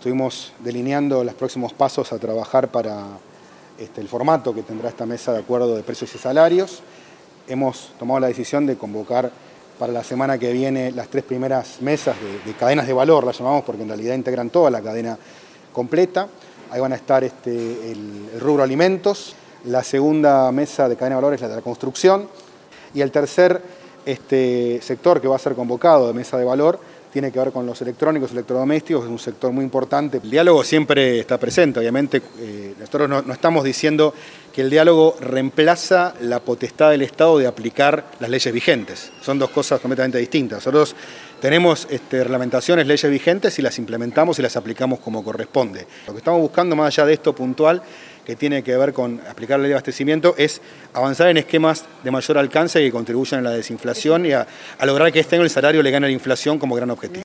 estuvimos delineando los próximos pasos a trabajar para el formato que tendrá esta mesa de acuerdo de precios y salarios. Hemos tomado la decisión de convocar para la semana que viene las 3 primeras mesas de cadenas de valor, las llamamos porque en realidad integran toda la cadena completa. Ahí van a estar el rubro alimentos, la segunda mesa de cadena de valor es la de la construcción y el tercer sector que va a ser convocado de mesa de valor tiene que ver con los electrónicos, electrodomésticos, es un sector muy importante. El diálogo siempre está presente, obviamente. Nosotros no estamos diciendo que el diálogo reemplaza la potestad del Estado de aplicar las leyes vigentes. Son dos cosas completamente distintas. Nosotros tenemos reglamentaciones, leyes vigentes y las implementamos y las aplicamos como corresponde. Lo que estamos buscando, más allá de esto puntual, que tiene que ver con aplicar la ley de abastecimiento, es avanzar en esquemas de mayor alcance que contribuyan a la desinflación y a lograr que este año el salario le gane a la inflación como gran objetivo.